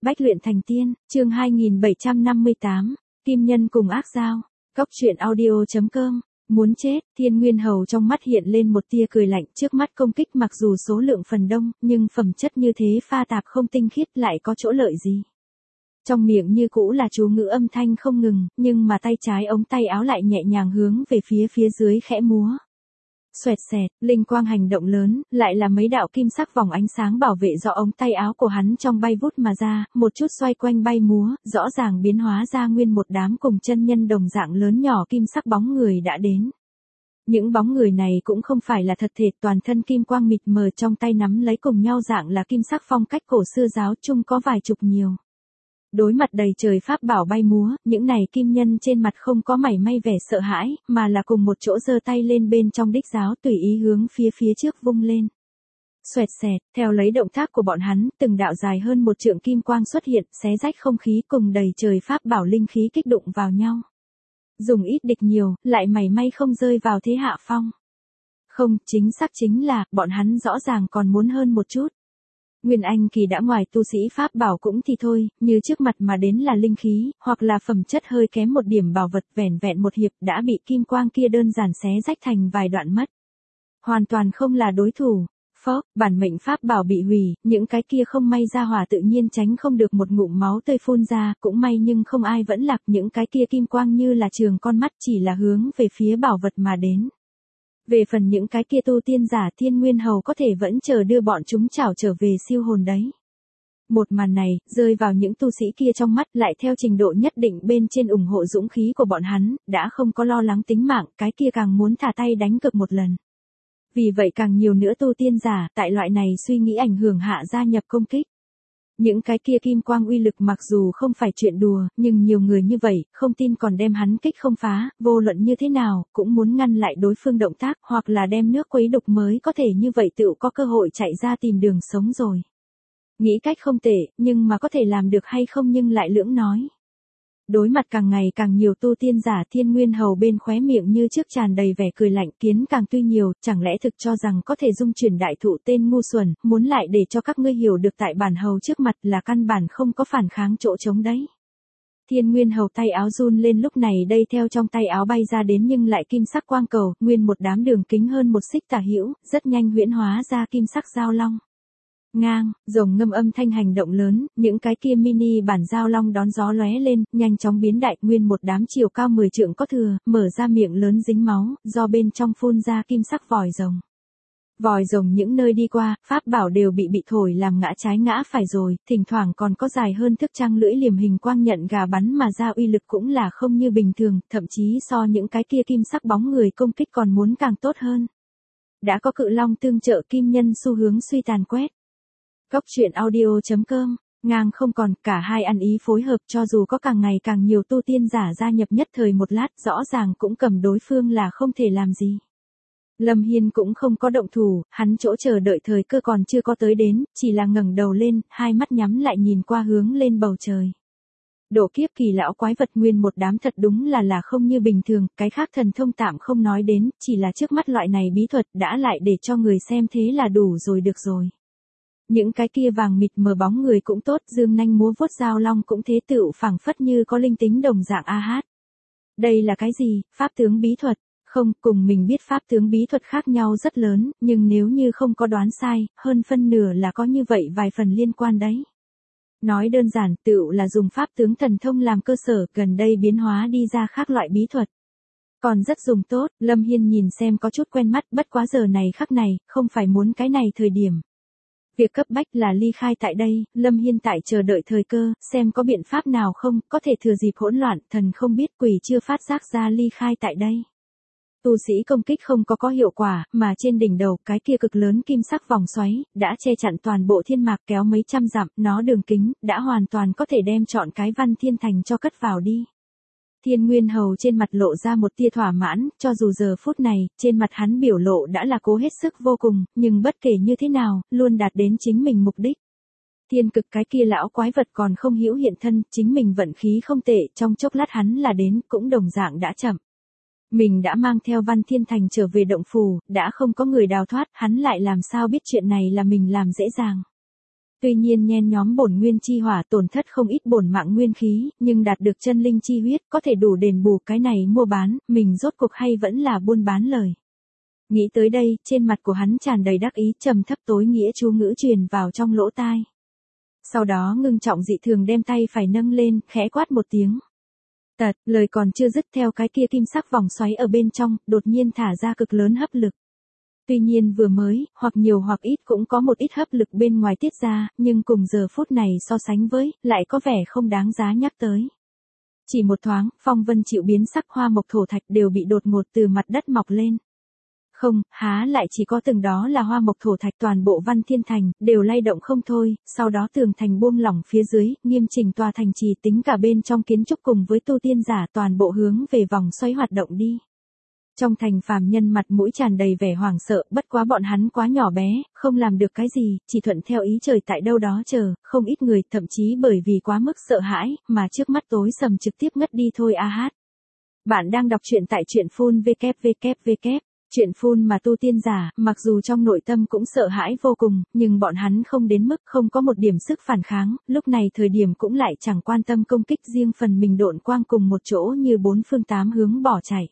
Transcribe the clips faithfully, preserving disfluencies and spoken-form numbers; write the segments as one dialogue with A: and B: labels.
A: Bách luyện thành tiên, chương hai nghìn bảy trăm năm mươi tám, Kim Nhân cùng ác giao. Cốc truyện audio chấm com. Muốn chết, Thiên Nguyên Hầu trong mắt hiện lên một tia cười lạnh, trước mắt công kích mặc dù số lượng phần đông, nhưng phẩm chất như thế pha tạp không tinh khiết lại có chỗ lợi gì. Trong miệng như cũ là chú ngữ âm thanh không ngừng, nhưng mà tay trái ống tay áo lại nhẹ nhàng hướng về phía phía dưới khẽ múa. Xoẹt xẹt, linh quang hành động lớn, lại là mấy đạo kim sắc vòng ánh sáng bảo vệ do ống tay áo của hắn trong bay vút mà ra, một chút xoay quanh bay múa, rõ ràng biến hóa ra nguyên một đám cùng chân nhân đồng dạng lớn nhỏ kim sắc bóng người đã đến. Những bóng người này cũng không phải là thật thể, toàn thân kim quang mịt mờ, trong tay nắm lấy cùng nhau dạng là kim sắc phong cách cổ xưa giáo chung có vài chục nhiều. Đối mặt đầy trời pháp bảo bay múa, những này kim nhân trên mặt không có mảy may vẻ sợ hãi, mà là cùng một chỗ giơ tay lên bên trong đích giáo tùy ý hướng phía phía trước vung lên. Xoẹt xẹt, theo lấy động tác của bọn hắn, từng đạo dài hơn một trượng kim quang xuất hiện, xé rách không khí cùng đầy trời pháp bảo linh khí kích đụng vào nhau. Dùng ít địch nhiều, lại mảy may không rơi vào thế hạ phong. Không, chính xác chính là, bọn hắn rõ ràng còn muốn hơn một chút. Nguyên Anh kỳ đã ngoài tu sĩ pháp bảo cũng thì thôi, như trước mặt mà đến là linh khí, hoặc là phẩm chất hơi kém một điểm bảo vật, vẻn vẹn một hiệp đã bị kim quang kia đơn giản xé rách thành vài đoạn mất. Hoàn toàn không là đối thủ. Phốc, bản mệnh pháp bảo bị hủy, những cái kia không may ra hỏa tự nhiên tránh không được một ngụm máu tươi phun ra, cũng may nhưng không ai vẫn lạc, những cái kia kim quang như là trường con mắt chỉ là hướng về phía bảo vật mà đến. Về phần những cái kia tu tiên giả, Thiên Nguyên Hầu có thể vẫn chờ đưa bọn chúng chảo trở về siêu hồn đấy. Một màn này, rơi vào những tu sĩ kia trong mắt, lại theo trình độ nhất định bên trên ủng hộ dũng khí của bọn hắn, đã không có lo lắng tính mạng, cái kia càng muốn thả tay đánh cược một lần. Vì vậy càng nhiều nữa tu tiên giả, tại loại này suy nghĩ ảnh hưởng hạ gia nhập công kích. Những cái kia kim quang uy lực mặc dù không phải chuyện đùa, nhưng nhiều người như vậy, không tin còn đem hắn kích không phá, vô luận như thế nào, cũng muốn ngăn lại đối phương động tác, hoặc là đem nước quấy đục mới có thể như vậy tự có cơ hội chạy ra tìm đường sống rồi. Nghĩ cách không tệ, nhưng mà có thể làm được hay không nhưng lại lưỡng nói. Đối mặt càng ngày càng nhiều tu tiên giả, Thiên Nguyên Hầu bên khóe miệng như trước tràn đầy vẻ cười lạnh, kiến càng tuy nhiều, chẳng lẽ thực cho rằng có thể dung chuyển đại thụ tên ngu xuẩn, muốn lại để cho các ngươi hiểu được tại bản hầu trước mặt là căn bản không có phản kháng chỗ trống đấy. Thiên Nguyên Hầu tay áo run lên, lúc này đây theo trong tay áo bay ra đến nhưng lại kim sắc quang cầu, nguyên một đám đường kính hơn một xích tả hữu, rất nhanh huyễn hóa ra kim sắc giao long. Ngang, rồng ngâm âm thanh hành động lớn, những cái kia mini bản giao long đón gió lóe lên, nhanh chóng biến đại, nguyên một đám chiều cao mười trượng có thừa, mở ra miệng lớn dính máu, do bên trong phun ra kim sắc vòi rồng. Vòi rồng những nơi đi qua, pháp bảo đều bị bị thổi làm ngã trái ngã phải rồi, thỉnh thoảng còn có dài hơn thức trăng lưỡi liềm hình quang nhận gà bắn mà ra, uy lực cũng là không như bình thường, thậm chí so những cái kia kim sắc bóng người công kích còn muốn càng tốt hơn. Đã có cự long tương trợ, kim nhân xu hướng suy tàn quét. Cốc truyện audio chấm com, ngang không còn, cả hai ăn ý phối hợp, cho dù có càng ngày càng nhiều tu tiên giả gia nhập nhất thời một lát, rõ ràng cũng cầm đối phương là không thể làm gì. Lâm Hiên cũng không có động thủ, hắn chỗ chờ đợi thời cơ còn chưa có tới đến, chỉ là ngẩng đầu lên, hai mắt nhắm lại nhìn qua hướng lên bầu trời. Độ kiếp kỳ lão quái vật nguyên một đám thật đúng là là không như bình thường, cái khác thần thông tạm không nói đến, chỉ là trước mắt loại này bí thuật đã lại để cho người xem thế là đủ rồi, được rồi. Những cái kia vàng mịt mờ bóng người cũng tốt, dương nanh múa vuốt giao long cũng thế, tựu phảng phất như có linh tính đồng dạng a hát. Đây là cái gì, pháp tướng bí thuật? Không, cùng mình biết pháp tướng bí thuật khác nhau rất lớn, nhưng nếu như không có đoán sai, hơn phân nửa là có như vậy vài phần liên quan đấy. Nói đơn giản, tựu là dùng pháp tướng thần thông làm cơ sở, gần đây biến hóa đi ra khác loại bí thuật. Còn rất dùng tốt, Lâm Hiên nhìn xem có chút quen mắt, bất quá giờ này khắc này, không phải muốn cái này thời điểm. Việc cấp bách là ly khai tại đây, Lâm Hiên tại chờ đợi thời cơ, xem có biện pháp nào không, có thể thừa dịp hỗn loạn, thần không biết quỷ chưa phát giác ra ly khai tại đây. Tu sĩ công kích không có có hiệu quả, mà trên đỉnh đầu, cái kia cực lớn kim sắc vòng xoáy, đã che chặn toàn bộ thiên mạc kéo mấy trăm dặm, nó đường kính, đã hoàn toàn có thể đem trọn cái Văn Thiên Thành cho cất vào đi. Thiên Nguyên Hầu trên mặt lộ ra một tia thỏa mãn, cho dù giờ phút này, trên mặt hắn biểu lộ đã là cố hết sức vô cùng, nhưng bất kể như thế nào, luôn đạt đến chính mình mục đích. Thiên cực cái kia lão quái vật còn không hữu hiện thân, chính mình vận khí không tệ, trong chốc lát hắn là đến, cũng đồng dạng đã chậm. Mình đã mang theo Văn Thiên Thành trở về động phủ, đã không có người đào thoát, hắn lại làm sao biết chuyện này là mình làm dễ dàng. Tuy nhiên nhen nhóm bổn nguyên chi hỏa tổn thất không ít bổn mạng nguyên khí, nhưng đạt được chân linh chi huyết có thể đủ đền bù cái này mua bán, mình rốt cuộc hay vẫn là buôn bán lời. Nghĩ tới đây, trên mặt của hắn tràn đầy đắc ý, trầm thấp tối nghĩa chú ngữ truyền vào trong lỗ tai. Sau đó ngưng trọng dị thường đem tay phải nâng lên, khẽ quát một tiếng. Tật, lời còn chưa dứt theo cái kia kim sắc vòng xoáy ở bên trong, đột nhiên thả ra cực lớn hấp lực. Tuy nhiên vừa mới, hoặc nhiều hoặc ít cũng có một ít hấp lực bên ngoài tiết ra, nhưng cùng giờ phút này so sánh với, lại có vẻ không đáng giá nhắc tới. Chỉ một thoáng, phong vân chịu biến sắc hoa mộc thổ thạch đều bị đột ngột từ mặt đất mọc lên. Không, há lại chỉ có từng đó là hoa mộc thổ thạch toàn bộ Văn Thiên Thành, đều lay động không thôi, sau đó tường thành buông lỏng phía dưới, nghiêm chỉnh tòa thành trì tính cả bên trong kiến trúc cùng với tu tiên giả toàn bộ hướng về vòng xoáy hoạt động đi. Trong thành phàm nhân mặt mũi tràn đầy vẻ hoảng sợ, bất quá bọn hắn quá nhỏ bé, không làm được cái gì, chỉ thuận theo ý trời tại đâu đó chờ, không ít người thậm chí bởi vì quá mức sợ hãi, mà trước mắt tối sầm trực tiếp ngất đi thôi a hát. Bạn đang đọc truyện tại truyện phun www. Chuyện phun mà tu tiên giả, mặc dù trong nội tâm cũng sợ hãi vô cùng, nhưng bọn hắn không đến mức không có một điểm sức phản kháng, lúc này thời điểm cũng lại chẳng quan tâm công kích riêng phần mình độn quang cùng một chỗ như bốn phương tám hướng bỏ chạy.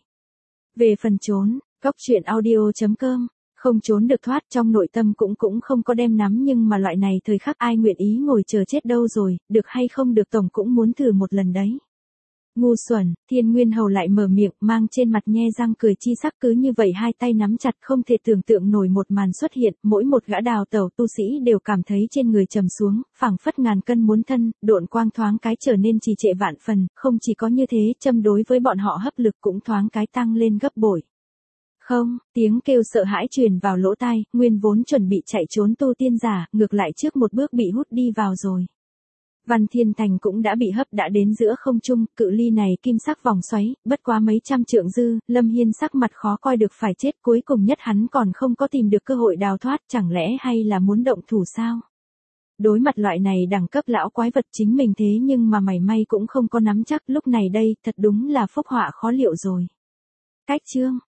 A: Về phần trốn, góc truyện audio chấm com, không trốn được thoát trong nội tâm cũng cũng không có đem nắm nhưng mà loại này thời khắc ai nguyện ý ngồi chờ chết đâu rồi, được hay không được tổng cũng muốn thử một lần đấy. Ngu xuẩn, Thiên Nguyên Hầu lại mở miệng, mang trên mặt nhe răng cười chi sắc, cứ như vậy hai tay nắm chặt không thể tưởng tượng nổi một màn xuất hiện, mỗi một gã đào tẩu tu sĩ đều cảm thấy trên người trầm xuống, phảng phất ngàn cân muốn thân, độn quang thoáng cái trở nên trì trệ vạn phần, không chỉ có như thế, châm đối với bọn họ hấp lực cũng thoáng cái tăng lên gấp bội. Không, tiếng kêu sợ hãi truyền vào lỗ tai, nguyên vốn chuẩn bị chạy trốn tu tiên giả, ngược lại trước một bước bị hút đi vào rồi. Văn Thiên Thành cũng đã bị hấp đã đến giữa không trung, cự ly này kim sắc vòng xoáy, bất quá mấy trăm trượng dư, Lâm Hiên sắc mặt khó coi được phải chết, cuối cùng nhất hắn còn không có tìm được cơ hội đào thoát, chẳng lẽ hay là muốn động thủ sao? Đối mặt loại này đẳng cấp lão quái vật chính mình thế nhưng mà mảy may cũng không có nắm chắc, lúc này đây, thật đúng là phúc họa khó liệu rồi. Cách chương